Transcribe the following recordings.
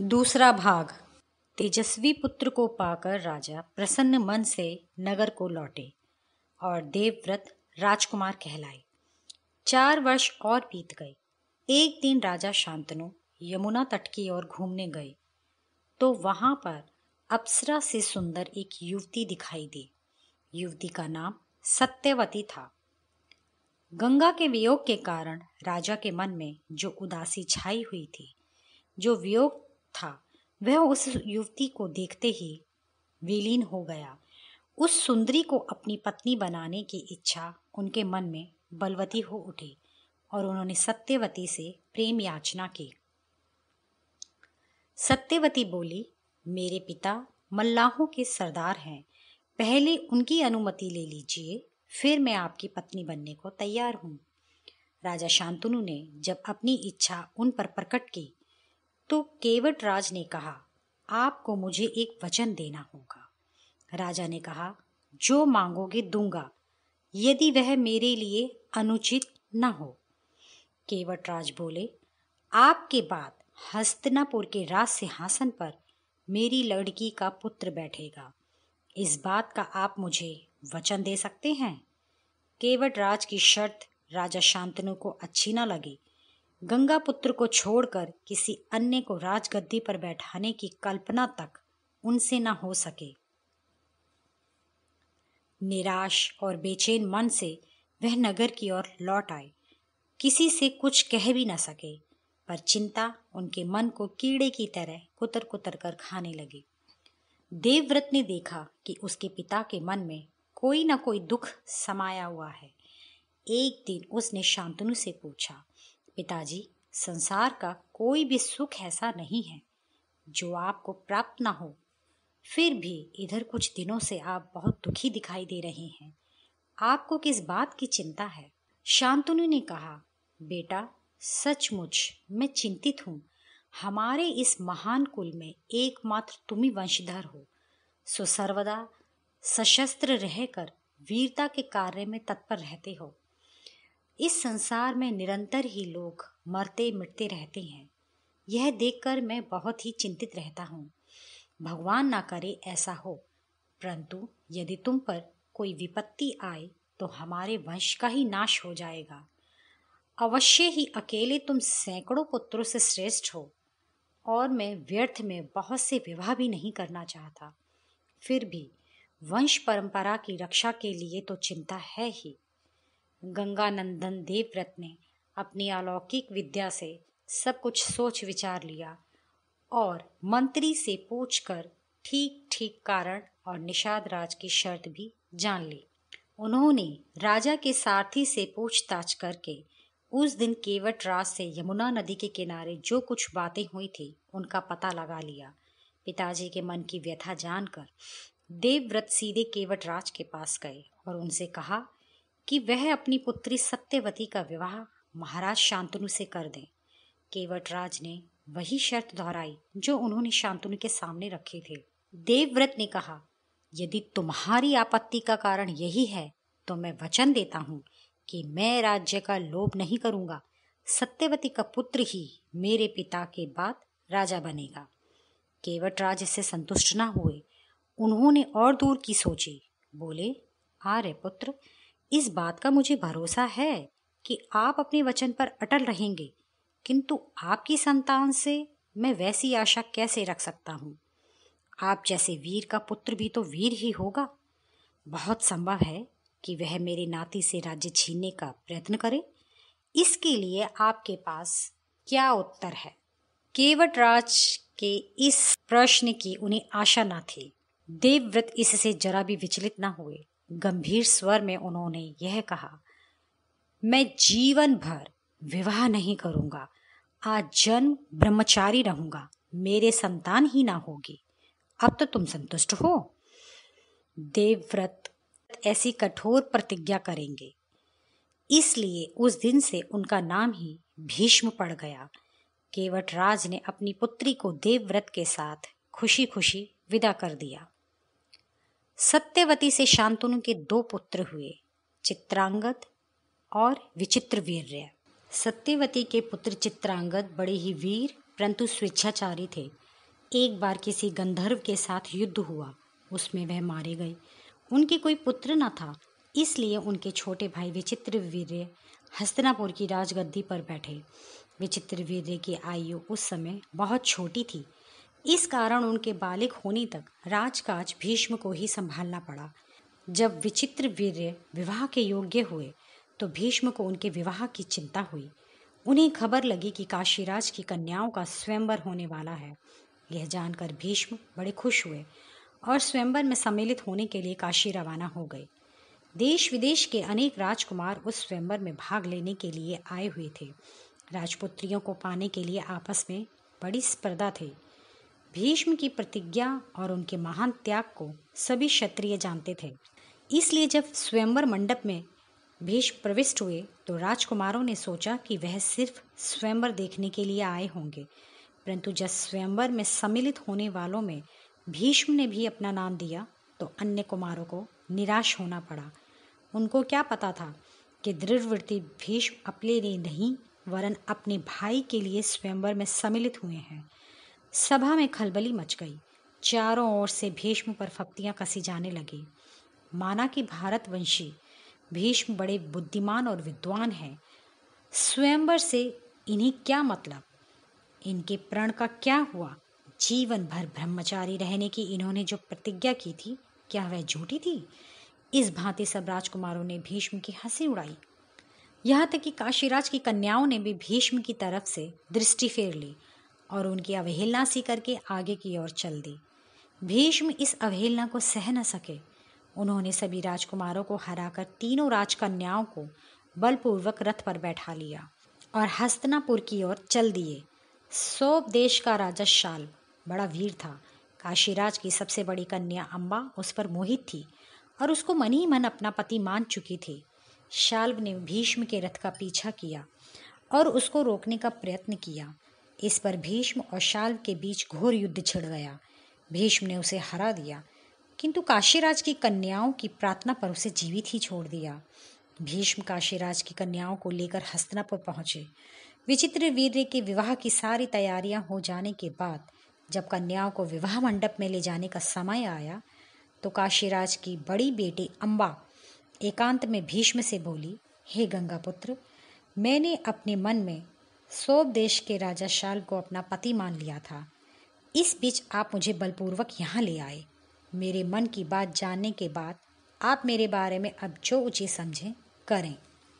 दूसरा भाग। तेजस्वी पुत्र को पाकर राजा प्रसन्न मन से नगर को लौटे और देवव्रत राजकुमार कहलाए। 4 वर्ष और बीत गए। एक दिन राजा शांतनु यमुना तट की ओर घूमने गए तो वहां पर अप्सरा से सुंदर एक युवती दिखाई दी। युवती का नाम सत्यवती था। गंगा के वियोग के कारण राजा के मन में जो उदासी छाई हुई थी, जो वियोग था, वह उस युवती को देखते ही विलीन हो गया। उस सुंदरी को अपनी पत्नी बनाने की इच्छा उनके मन में बलवती हो उठी और उन्होंने सत्यवती से प्रेम याचना की। सत्यवती बोली, मेरे पिता मल्लाहों के सरदार हैं, पहले उनकी अनुमति ले लीजिए, फिर मैं आपकी पत्नी बनने को तैयार हूँ। राजा शांतनु ने जब अपनी इच्छा उन पर प्रकट की तो केवटराज ने कहा, आपको मुझे एक वचन देना होगा। राजा ने कहा, जो मांगोगे दूंगा, यदि वह मेरे लिए अनुचित न हो। केवटराज बोले, आपके बाद हस्तिनापुर के राज सिंहासन पर मेरी लड़की का पुत्र बैठेगा। इस बात का आप मुझे वचन दे सकते हैं? केवटराज की शर्त राजा शांतनु को अच्छी न लगी। गंगा पुत्र को छोड़कर किसी अन्य को राजगद्दी पर बैठाने की कल्पना तक उनसे न हो सके। निराश और बेचैन मन से वह नगर की ओर लौट आए। किसी से कुछ कह भी न सके, पर चिंता उनके मन को कीड़े की तरह कुतर कुतर कर खाने लगी। देवव्रत ने देखा कि उसके पिता के मन में कोई न कोई दुख समाया हुआ है। एक दिन उसने शांतनु से पूछा, पिताजी, संसार का कोई भी सुख ऐसा नहीं है जो आपको प्राप्त ना हो, फिर भी इधर कुछ दिनों से आप बहुत दुखी दिखाई दे रहे हैं। आपको किस बात की चिंता है? शांतनु ने कहा, बेटा, सचमुच मैं चिंतित हूँ। हमारे इस महान कुल में एकमात्र तुम ही वंशधर हो, सो सर्वदा सशस्त्र रहकर वीरता के कार्य में तत्पर रहते हो। इस संसार में निरंतर ही लोग मरते मिटते रहते हैं। यह देखकर मैं बहुत ही चिंतित रहता हूँ। भगवान ना करे ऐसा हो, परंतु यदि तुम पर कोई विपत्ति आए तो हमारे वंश का ही नाश हो जाएगा। अवश्य ही अकेले तुम सैकड़ों पुत्रों से श्रेष्ठ हो और मैं व्यर्थ में बहुत से विवाह भी नहीं करना चाहता। फिर भी वंश परंपरा की रक्षा के लिए तो चिंता है ही। गंगानंदन देवव्रत ने अपनी अलौकिक विद्या से सब कुछ सोच विचार लिया और मंत्री से पूछकर ठीक ठीक कारण और निषाद राज की शर्त भी जान ली। उन्होंने राजा के सारथी से पूछताछ करके उस दिन केवटराज से यमुना नदी के किनारे जो कुछ बातें हुई थी उनका पता लगा लिया। पिताजी के मन की व्यथा जानकर देवव्रत सीधे केवटराज के पास गए और उनसे कहा कि वह अपनी पुत्री सत्यवती का विवाह महाराज शांतनु से कर दें। केवटराज ने वही शर्त दोहराई जो उन्होंने शांतनु के सामने रखे थे। देवव्रत ने कहा, यदि तुम्हारी आपत्ति का कारण यही है तो मैं वचन देता हूँ कि मैं राज्य का लोभ नहीं करूँगा। सत्यवती का पुत्र ही मेरे पिता के बाद राजा बनेगा। केवटराज इससे संतुष्ट न हुए। उन्होंने और दूर की सोची। बोले, आर्य पुत्र, इस बात का मुझे भरोसा है कि आप अपने वचन पर अटल रहेंगे, किंतु आपकी संतान से मैं वैसी आशा कैसे रख सकता हूँ? आप जैसे वीर का पुत्र भी तो वीर ही होगा। बहुत संभव है कि वह मेरे नाती से राज्य छीनने का प्रयत्न करे। इसके लिए आपके पास क्या उत्तर है? केवटराज के इस प्रश्न की उन्हें आशा न थी। देवव्रत इससे जरा भी विचलित न हुए। गंभीर स्वर में उन्होंने यह कहा, मैं जीवन भर विवाह नहीं करूंगा, आजीवन ब्रह्मचारी रहूंगा, मेरे संतान ही ना होगी। अब तो तुम संतुष्ट हो? देवव्रत ऐसी कठोर प्रतिज्ञा करेंगे, इसलिए उस दिन से उनका नाम ही भीष्म पड़ गया। केवटराज ने अपनी पुत्री को देवव्रत के साथ खुशी खुशी विदा कर दिया। सत्यवती से शांतनु के 2 पुत्र हुए, चित्रांगद और विचित्रवीर्य। सत्यवती के पुत्र चित्रांगद बड़े ही वीर परंतु स्वेच्छाचारी थे। एक बार किसी गंधर्व के साथ युद्ध हुआ, उसमें वह मारे गए। उनके कोई पुत्र न था, इसलिए उनके छोटे भाई विचित्रवीर्य हस्तिनापुर की राजगद्दी पर बैठे। विचित्रवीर्य की आयु उस समय बहुत छोटी थी, इस कारण उनके बालिग होने तक राजकाज भीष्म को ही संभालना पड़ा। जब विचित्रवीर्य विवाह के योग्य हुए तो भीष्म को उनके विवाह की चिंता हुई। उन्हें खबर लगी कि काशीराज की कन्याओं का स्वयंवर होने वाला है। यह जानकर भीष्म बड़े खुश हुए और स्वयंवर में सम्मिलित होने के लिए काशी रवाना हो गए। देश विदेश के अनेक राजकुमार उस स्वयंवर में भाग लेने के लिए आए हुए थे। राजपुत्रियों को पाने के लिए आपस में बड़ी स्पर्धा थी। भीष्म की प्रतिज्ञा और उनके महान त्याग को सभी क्षत्रिय जानते थे, इसलिए जब स्वयंवर मंडप में भीष्म प्रविष्ट हुए तो राजकुमारों ने सोचा कि वह सिर्फ स्वयंवर देखने के लिए आए होंगे, परंतु जब स्वयंवर में सम्मिलित होने वालों में भीष्म ने भी अपना नाम दिया तो अन्य कुमारों को निराश होना पड़ा। उनको क्या पता था कि दृढ़व्रती भीष्म अपने लिए नहीं वरन अपने भाई के लिए स्वयंवर में सम्मिलित हुए हैं। सभा में खलबली मच गई। चारों ओर से भीष्म पर फप्तियां कसी जाने लगी। माना कि भारतवंशी भीष्म बड़े बुद्धिमान और विद्वान हैं। स्वयंवर से इन्हें क्या मतलब, इनके प्रण का क्या हुआ, जीवन भर ब्रह्मचारी रहने की इन्होंने जो प्रतिज्ञा की थी क्या वह झूठी थी। इस भांति सब राजकुमारों ने भीष्म की हंसी उड़ाई। यहाँ तक कि काशीराज की कन्याओं ने भी भीष्म की तरफ से दृष्टि फेर ली और उनकी अवहेलना सी करके आगे की ओर चल दी। भीष्म इस अवहेलना को सह न सके। उन्होंने सभी राजकुमारों को हराकर तीनों राजकन्याओं को बलपूर्वक रथ पर बैठा लिया और हस्तिनापुर की ओर चल दिए। सोप देश का राजा शाल्व बड़ा वीर था। काशीराज की सबसे बड़ी कन्या अम्बा उस पर मोहित थी और उसको मन ही मन अपना पति मान चुकी थी। शाल्व ने भीष्म के रथ का पीछा किया और उसको रोकने का प्रयत्न किया। इस पर भीष्म और शाल्व के बीच घोर युद्ध छिड़ गया। भीष्म ने उसे हरा दिया, किंतु काशीराज की कन्याओं की प्रार्थना पर उसे जीवित ही छोड़ दिया। भीष्म काशीराज की कन्याओं को लेकर हस्तिनापुर पहुंचे। विचित्रवीर्य के विवाह की सारी तैयारियां हो जाने के बाद जब कन्याओं को विवाह मंडप में ले जाने का समय आया तो काशीराज की बड़ी बेटी अम्बा एकांत में भीष्म से बोली, हे गंगापुत्र, मैंने अपने मन में सोप देश के राजा शाल्व को अपना पति मान लिया था। इस बीच आप मुझे बलपूर्वक यहाँ ले आए। मेरे मन की बात जानने के बाद आप मेरे बारे में अब जो उचित समझें करें।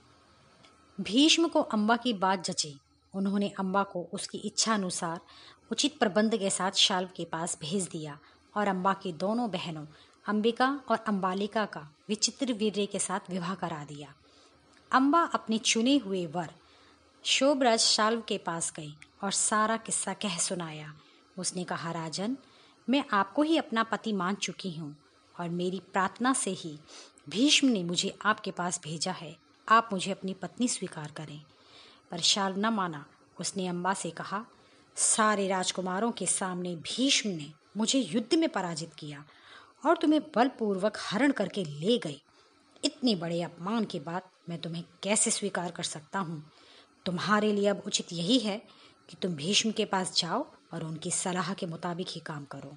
भीष्म को अम्बा की बात जची। उन्होंने अम्बा को उसकी इच्छा अनुसार उचित प्रबंध के साथ शाल्व के पास भेज दिया और अम्बा की दोनों बहनों अंबिका और अंबालिका का विचित्रवीर्य के साथ विवाह करा दिया। अम्बा अपने चुने हुए वर शोभराज शाल्व के पास गई और सारा किस्सा कह सुनाया। उसने कहा, राजन, मैं आपको ही अपना पति मान चुकी हूँ और मेरी प्रार्थना से ही भीष्म ने मुझे आपके पास भेजा है। आप मुझे अपनी पत्नी स्वीकार करें। पर शाल्व न माना। उसने अम्बा से कहा, सारे राजकुमारों के सामने भीष्म ने मुझे युद्ध में पराजित किया और तुम्हें बलपूर्वक हरण करके ले गए। इतने बड़े अपमान के बाद मैं तुम्हें कैसे स्वीकार कर सकता हूँ। तुम्हारे लिए अब उचित यही है कि तुम भीष्म के पास जाओ और उनकी सलाह के मुताबिक ही काम करो।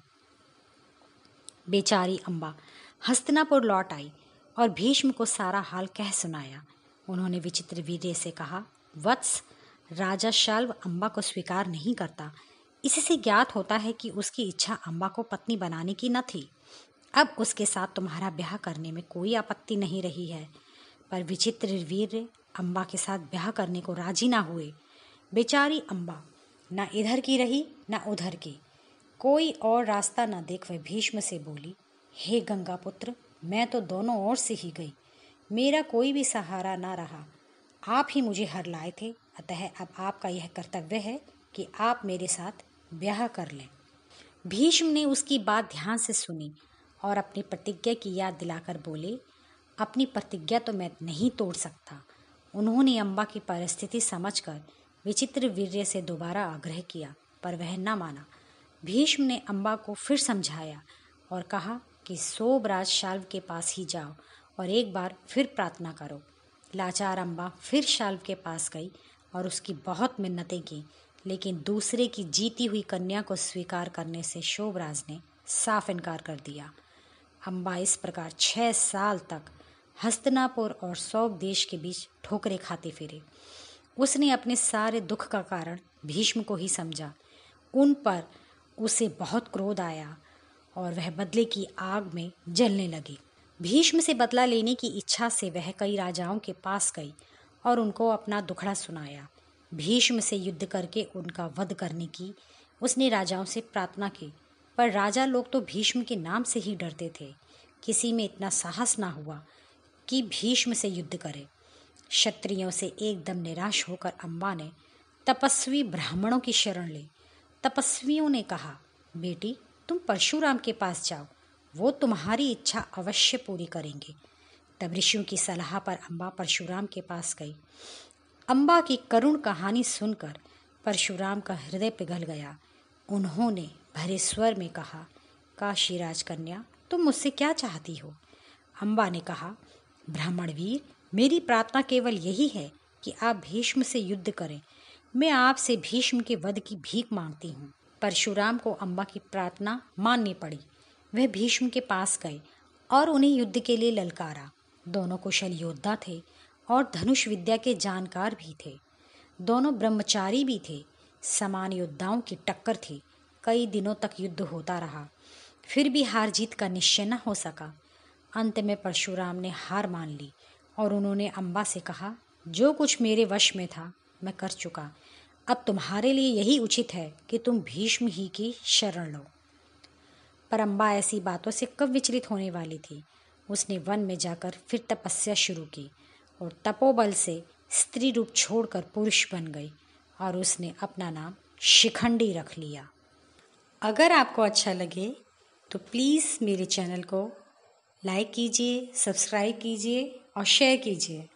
बेचारी अम्बा हस्तिनापुर लौट आई और भीष्म को सारा हाल कह सुनाया। उन्होंने विचित्रवीर्य से कहा, वत्स, राजा शाल्व अम्बा को स्वीकार नहीं करता। इससे ज्ञात होता है कि उसकी इच्छा अम्बा को पत्नी बनाने की न थी। अब उसके साथ तुम्हारा ब्याह करने में कोई आपत्ति नहीं रही है। पर विचित्रवीर्य अम्बा के साथ ब्याह करने को राजी ना हुए। बेचारी अम्बा न इधर की रही न उधर की। कोई और रास्ता न देख वह भीष्म से बोली, हे गंगापुत्र, मैं तो दोनों ओर से ही गई। मेरा कोई भी सहारा ना रहा। आप ही मुझे हर लाए थे, अतः अब आपका यह कर्तव्य है कि आप मेरे साथ ब्याह कर लें। भीष्म ने उसकी बात ध्यान से सुनी और अपनी प्रतिज्ञा की याद दिलाकर बोले, अपनी प्रतिज्ञा तो मैं नहीं तोड़ सकता। उन्होंने अम्बा की परिस्थिति समझकर विचित्रवीर्य से दोबारा आग्रह किया, पर वह न माना। भीष्म ने अम्बा को फिर समझाया और कहा कि सोबराज शाल्व के पास ही जाओ और एक बार फिर प्रार्थना करो। लाचार अम्बा फिर शाल्व के पास गई और उसकी बहुत मिन्नतें की, लेकिन दूसरे की जीती हुई कन्या को स्वीकार करने से शोभराज ने साफ इनकार कर दिया। अम्बा इस प्रकार 6 साल तक हस्तिनापुर और सौग देश के बीच ठोकरें खाते फिरे। उसने अपने सारे दुख का कारण भीष्म को ही समझा। उन पर उसे बहुत क्रोध आया और वह बदले की आग में जलने लगी। भीष्म से बदला लेने की इच्छा से वह कई राजाओं के पास गई और उनको अपना दुखड़ा सुनाया। भीष्म से युद्ध करके उनका वध करने की उसने राजाओं से प्रार्थना की, पर राजा लोग तो भीष्म के नाम से ही डरते थे। किसी में इतना साहस ना हुआ कि भीष्म से युद्ध करे। क्षत्रियों से एकदम निराश होकर अम्बा ने तपस्वी ब्राह्मणों की शरण ली। तपस्वियों ने कहा, बेटी तुम परशुराम के पास जाओ, वो तुम्हारी इच्छा अवश्य पूरी करेंगे। तब ऋषियों की सलाह पर अम्बा परशुराम के पास गई। अम्बा की करुण कहानी सुनकर परशुराम का हृदय पिघल गया। उन्होंने भरे स्वर में कहा, काशी राजकन्या तुम मुझसे क्या चाहती हो? अम्बा ने कहा, ब्राह्मण वीर, मेरी प्रार्थना केवल यही है कि आप भीष्म से युद्ध करें। मैं आपसे भीष्म के वध की भीख मांगती हूँ। परशुराम को अम्बा की प्रार्थना माननी पड़ी। वह भीष्म के पास गए और उन्हें युद्ध के लिए ललकारा। दोनों कुशल योद्धा थे और धनुष विद्या के जानकार भी थे। दोनों ब्रह्मचारी भी थे। समान योद्धाओं की टक्कर थी। कई दिनों तक युद्ध होता रहा, फिर भी हार जीत का निश्चय न हो सका। अंत में परशुराम ने हार मान ली और उन्होंने अम्बा से कहा, जो कुछ मेरे वश में था मैं कर चुका। अब तुम्हारे लिए यही उचित है कि तुम भीष्म ही की शरण लो। पर अम्बा ऐसी बातों से कब विचलित होने वाली थी। उसने वन में जाकर फिर तपस्या शुरू की और तपोबल से स्त्री रूप छोड़कर पुरुष बन गई और उसने अपना नाम शिखंडी रख लिया। अगर आपको अच्छा लगे तो प्लीज़ मेरे चैनल को लाइक कीजिए, सब्सक्राइब कीजिए और शेयर कीजिए।